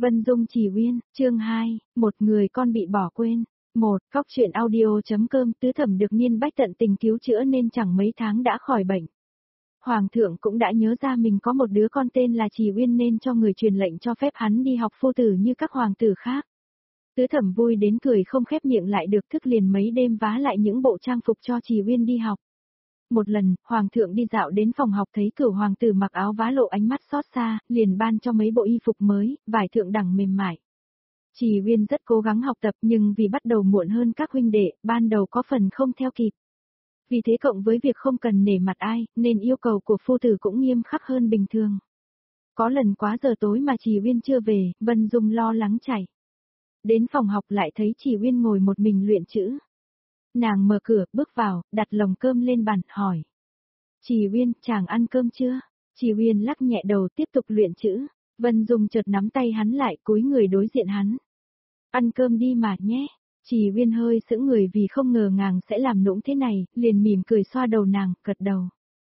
Vân Dung Chỉ Uyên, chương 2, một người con bị bỏ quên. Cóc truyện audio.com. Tứ Thẩm được Niên Bách tận tình cứu chữa nên chẳng mấy tháng đã khỏi bệnh. Hoàng thượng cũng đã nhớ ra mình có một đứa con tên là Chỉ Uyên nên cho người truyền lệnh cho phép hắn đi học phu tử như các hoàng tử khác. Tứ Thẩm vui đến cười không khép miệng lại được, thức liền mấy đêm vá lại những bộ trang phục cho Chỉ Uyên đi học. Một lần, Hoàng thượng đi dạo đến phòng học thấy Cửu hoàng tử mặc áo vá lộ ánh mắt xót xa, liền ban cho mấy bộ y phục mới, vải thượng đẳng mềm mại. Chỉ Uyên rất cố gắng học tập nhưng vì bắt đầu muộn hơn các huynh đệ, ban đầu có phần không theo kịp. Vì thế cộng với việc không cần nể mặt ai, nên yêu cầu của phu tử cũng nghiêm khắc hơn bình thường. Có lần quá giờ tối mà Chỉ Uyên chưa về, Vân Dung lo lắng chạy. Đến phòng học lại thấy Chỉ Uyên ngồi một mình luyện chữ. Nàng mở cửa, bước vào, đặt lồng cơm lên bàn, hỏi. Chỉ Uyên, chàng ăn cơm chưa? Chỉ Uyên lắc nhẹ đầu tiếp tục luyện chữ. Vân Dung chợt nắm tay hắn lại, cúi người đối diện hắn. Ăn cơm đi mà nhé. Chỉ Uyên hơi sững người vì không ngờ nàng sẽ làm nũng thế này, liền mỉm cười xoa đầu nàng, gật đầu.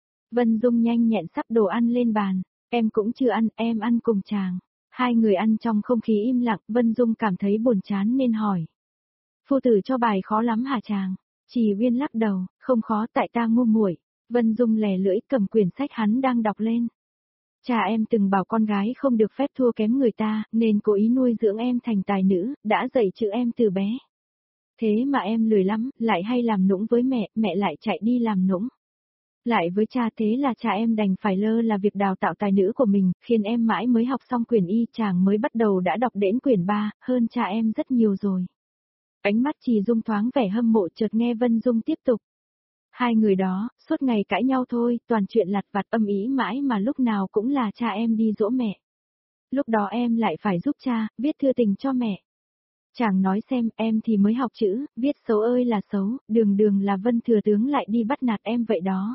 Vân Dung nhanh nhẹn sắp đồ ăn lên bàn. Em cũng chưa ăn, em ăn cùng chàng. Hai người ăn trong không khí im lặng, Vân Dung cảm thấy buồn chán nên hỏi. Phu tử cho bài khó lắm hả chàng? Chỉ Uyên lắc đầu, không khó tại ta ngu muội. Vân Dung lè lưỡi cầm quyển sách hắn đang đọc lên. Cha em từng bảo con gái không được phép thua kém người ta, nên cố ý nuôi dưỡng em thành tài nữ, đã dạy chữ em từ bé. Thế mà em lười lắm, lại hay làm nũng với mẹ, mẹ lại chạy đi làm nũng. Lại với cha, thế là cha em đành phải lơ là việc đào tạo tài nữ của mình, khiến em mãi mới học xong quyển y, chàng mới bắt đầu đã đọc đến quyển 3, hơn cha em rất nhiều rồi. Ánh mắt Trì Dung thoáng vẻ hâm mộ, chợt nghe Vân Dung tiếp tục. Hai người đó, suốt ngày cãi nhau thôi, toàn chuyện lặt vặt âm ý mãi mà lúc nào cũng là cha em đi dỗ mẹ. Lúc đó em lại phải giúp cha, viết thư tình cho mẹ. Chàng nói xem, em thì mới học chữ, viết xấu ơi là xấu, đường đường là Vân thừa tướng lại đi bắt nạt em vậy đó.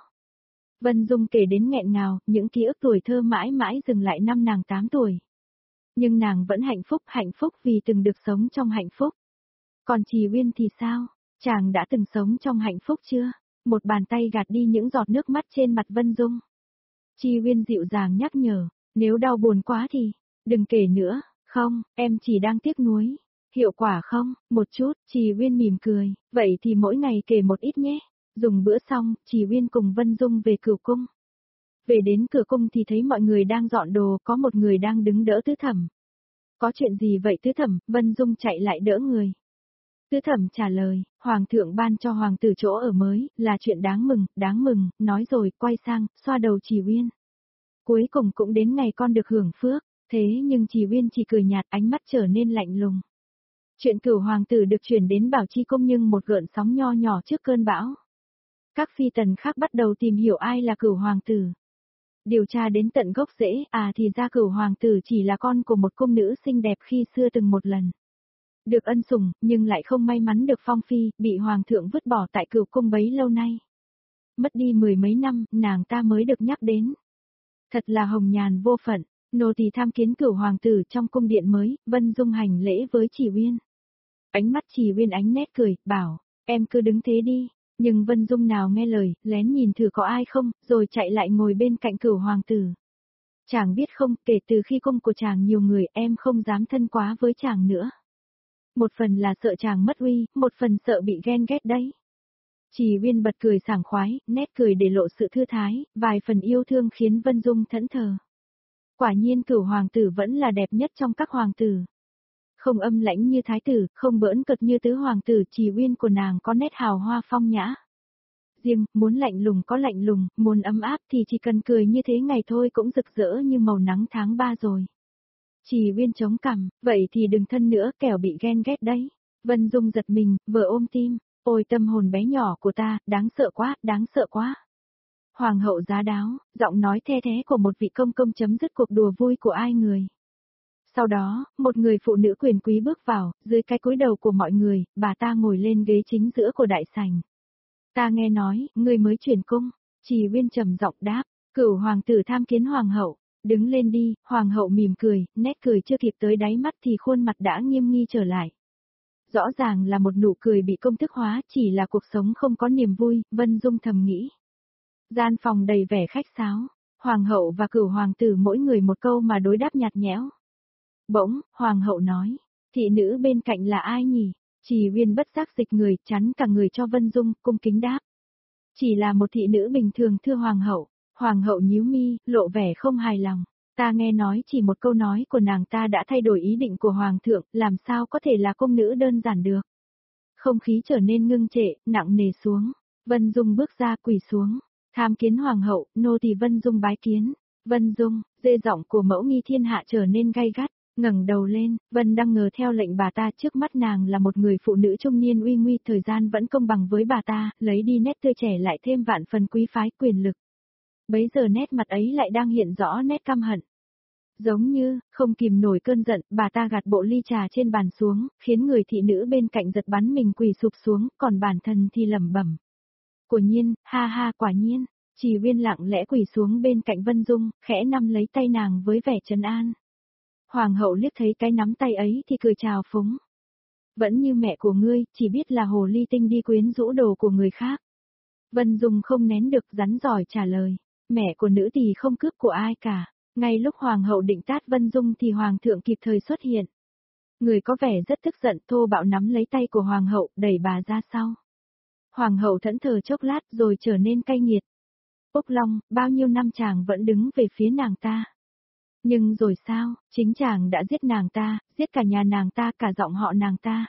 Vân Dung kể đến nghẹn ngào, những ký ức tuổi thơ mãi mãi dừng lại năm nàng 8 tuổi. Nhưng nàng vẫn hạnh phúc vì từng được sống trong hạnh phúc. Còn Chỉ Uyên thì sao? Chàng đã từng sống trong hạnh phúc chưa? Một bàn tay gạt đi những giọt nước mắt trên mặt Vân Dung. Chỉ Uyên dịu dàng nhắc nhở, nếu đau buồn quá thì, đừng kể nữa, không, em chỉ đang tiếc nuối. Hiệu quả không? Một chút, Chỉ Uyên mỉm cười, vậy thì mỗi ngày kể một ít nhé. Dùng bữa xong, Chỉ Uyên cùng Vân Dung về Cửu cung. Về đến cửa cung thì thấy mọi người đang dọn đồ, có một người đang đứng đỡ Tứ Thẩm. Có chuyện gì vậy Tứ Thẩm? Vân Dung chạy lại đỡ người. Tứ Thẩm trả lời, Hoàng thượng ban cho hoàng tử chỗ ở mới, là chuyện đáng mừng, nói rồi, quay sang, xoa đầu Chỉ Uyên. Cuối cùng cũng đến ngày con được hưởng phước, thế nhưng Chỉ Uyên chỉ cười nhạt, ánh mắt trở nên lạnh lùng. Chuyện Cửu hoàng tử được chuyển đến Bảo Chi cung nhưng một gợn sóng nho nhỏ trước cơn bão. Các phi tần khác bắt đầu tìm hiểu ai là Cửu hoàng tử. Điều tra đến tận gốc rễ, thì ra Cửu hoàng tử chỉ là con của một cung nữ xinh đẹp khi xưa từng một lần. Được ân sủng, nhưng lại không may mắn được phong phi, bị hoàng thượng vứt bỏ tại Cửu cung bấy lâu nay. Mất đi 10 mấy năm, nàng ta mới được nhắc đến. Thật là hồng nhàn vô phận, nô tỳ tham kiến Cửu hoàng tử trong cung điện mới, Vân Dung hành lễ với Chỉ Uyên. Ánh mắt Chỉ Uyên ánh nét cười, bảo, em cứ đứng thế đi, nhưng Vân Dung nào nghe lời, lén nhìn thử có ai không, rồi chạy lại ngồi bên cạnh Cửu hoàng tử. Chàng biết không, kể từ khi cung của chàng nhiều người, em không dám thân quá với chàng nữa. Một phần là sợ chàng mất uy, một phần sợ bị ghen ghét đấy. Chỉ Uyên bật cười sảng khoái, nét cười để lộ sự thư thái, vài phần yêu thương khiến Vân Dung thẫn thờ. Quả nhiên Cửu hoàng tử vẫn là đẹp nhất trong các hoàng tử. Không âm lãnh như thái tử, không bỡn cợt như tứ hoàng tử, Chỉ Uyên của nàng có nét hào hoa phong nhã. Riêng, muốn lạnh lùng có lạnh lùng, muốn ấm áp thì chỉ cần cười như thế ngày thôi cũng rực rỡ như màu nắng tháng 3 rồi. Chỉ Uyên chống cằm, vậy thì đừng thân nữa kẻo bị ghen ghét đấy. Vân Dung giật mình, vừa ôm tim, ôi tâm hồn bé nhỏ của ta, đáng sợ quá, đáng sợ quá. Hoàng hậu giá đáo, giọng nói the thế của một vị công công chấm dứt cuộc đùa vui của ai người. Sau đó, một người phụ nữ quyền quý bước vào, dưới cái cúi đầu của mọi người, bà ta ngồi lên ghế chính giữa của đại sảnh. Ta nghe nói, người mới chuyển cung. Chỉ Uyên trầm giọng đáp, Cửu hoàng tử tham kiến hoàng hậu. Đứng lên đi, hoàng hậu mỉm cười, nét cười chưa kịp tới đáy mắt thì khuôn mặt đã nghiêm nghi trở lại. Rõ ràng là một nụ cười bị công thức hóa, chỉ là cuộc sống không có niềm vui, Vân Dung thầm nghĩ. Gian phòng đầy vẻ khách sáo, hoàng hậu và Cửu hoàng tử mỗi người một câu mà đối đáp nhạt nhẽo. Bỗng, hoàng hậu nói, thị nữ bên cạnh là ai nhỉ? Trì Uyên bất giác dịch người, chắn cả người cho Vân Dung, cung kính đáp. Chỉ là một thị nữ bình thường thưa hoàng hậu. Hoàng hậu nhíu mi, lộ vẻ không hài lòng. Ta nghe nói chỉ một câu nói của nàng ta đã thay đổi ý định của hoàng thượng, làm sao có thể là cung nữ đơn giản được. Không khí trở nên ngưng trệ, nặng nề xuống. Vân Dung bước ra quỳ xuống. Tham kiến hoàng hậu, nô tỳ Vân Dung bái kiến. Vân Dung, dê giọng của mẫu nghi thiên hạ trở nên gay gắt. Ngẩng đầu lên, Vân đang ngờ theo lệnh bà ta, trước mắt nàng là một người phụ nữ trung niên uy nguy, thời gian vẫn công bằng với bà ta, lấy đi nét tươi trẻ lại thêm vạn phần quý phái quyền lực. Bấy giờ nét mặt ấy lại đang hiện rõ nét căm hận. Giống như, không kìm nổi cơn giận, bà ta gạt bộ ly trà trên bàn xuống, khiến người thị nữ bên cạnh giật bắn mình quỳ sụp xuống, còn bản thân thì lẩm bẩm. Quả nhiên, ha ha quả nhiên. Trì Uyên lặng lẽ quỳ xuống bên cạnh Vân Dung, khẽ nắm lấy tay nàng với vẻ trấn an. Hoàng hậu liếc thấy cái nắm tay ấy thì cười chào phúng. Vẫn như mẹ của ngươi, chỉ biết là hồ ly tinh đi quyến rũ đồ của người khác. Vân Dung không nén được, rắn giỏi trả lời. Mẹ của nữ tỳ không cướp của ai cả. Ngay lúc hoàng hậu định tát Vân Dung thì hoàng thượng kịp thời xuất hiện. Người có vẻ rất tức giận, thô bạo nắm lấy tay của hoàng hậu, đẩy bà ra sau. Hoàng hậu thẫn thờ chốc lát rồi trở nên cay nghiệt. Úc Long, bao nhiêu năm chàng vẫn đứng về phía nàng ta. Nhưng rồi sao, chính chàng đã giết nàng ta, giết cả nhà nàng ta, cả dòng họ nàng ta.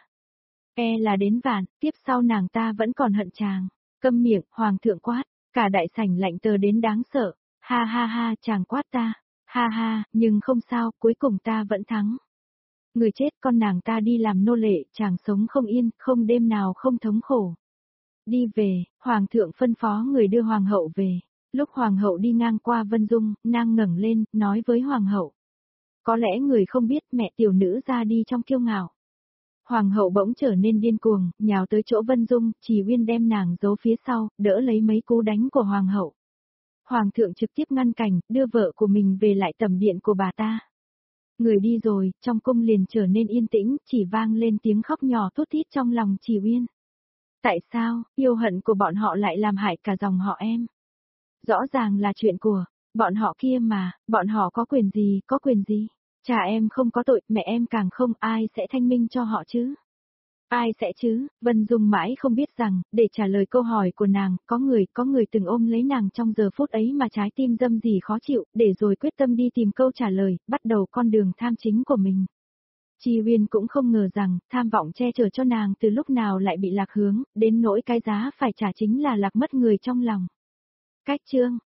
E là đến vạn, tiếp sau nàng ta vẫn còn hận chàng. Câm miệng, hoàng thượng quát, cả đại sảnh lạnh tờ đến đáng sợ. Ha ha ha, chàng quát ta. Ha ha, nhưng không sao, cuối cùng ta vẫn thắng. Người chết con nàng ta đi làm nô lệ, chàng sống không yên, không đêm nào không thống khổ. Đi về, hoàng thượng phân phó người đưa hoàng hậu về. Lúc hoàng hậu đi ngang qua Vân Dung, nàng ngẩng lên, nói với hoàng hậu. Có lẽ người không biết mẹ tiểu nữ ra đi trong kiêu ngạo. Hoàng hậu bỗng trở nên điên cuồng, nhào tới chỗ Vân Dung, Trì Uyên đem nàng giấu phía sau, đỡ lấy mấy cú đánh của hoàng hậu. Hoàng thượng trực tiếp ngăn cản, đưa vợ của mình về lại tầm điện của bà ta. Người đi rồi, trong cung liền trở nên yên tĩnh, chỉ vang lên tiếng khóc nhỏ thút thít trong lòng Trì Uyên. Tại sao, yêu hận của bọn họ lại làm hại cả dòng họ em? Rõ ràng là chuyện của bọn họ kia mà, bọn họ có quyền gì, có quyền gì? Cha em không có tội, mẹ em càng không, ai sẽ thanh minh cho họ chứ? Ai sẽ chứ? Vân Dung mãi không biết rằng, để trả lời câu hỏi của nàng, có người từng ôm lấy nàng trong giờ phút ấy mà trái tim dâm gì khó chịu, để rồi quyết tâm đi tìm câu trả lời, bắt đầu con đường tham chính của mình. Trì Uyên cũng không ngờ rằng, tham vọng che chở cho nàng từ lúc nào lại bị lạc hướng, đến nỗi cái giá phải trả chính là lạc mất người trong lòng. Cách chương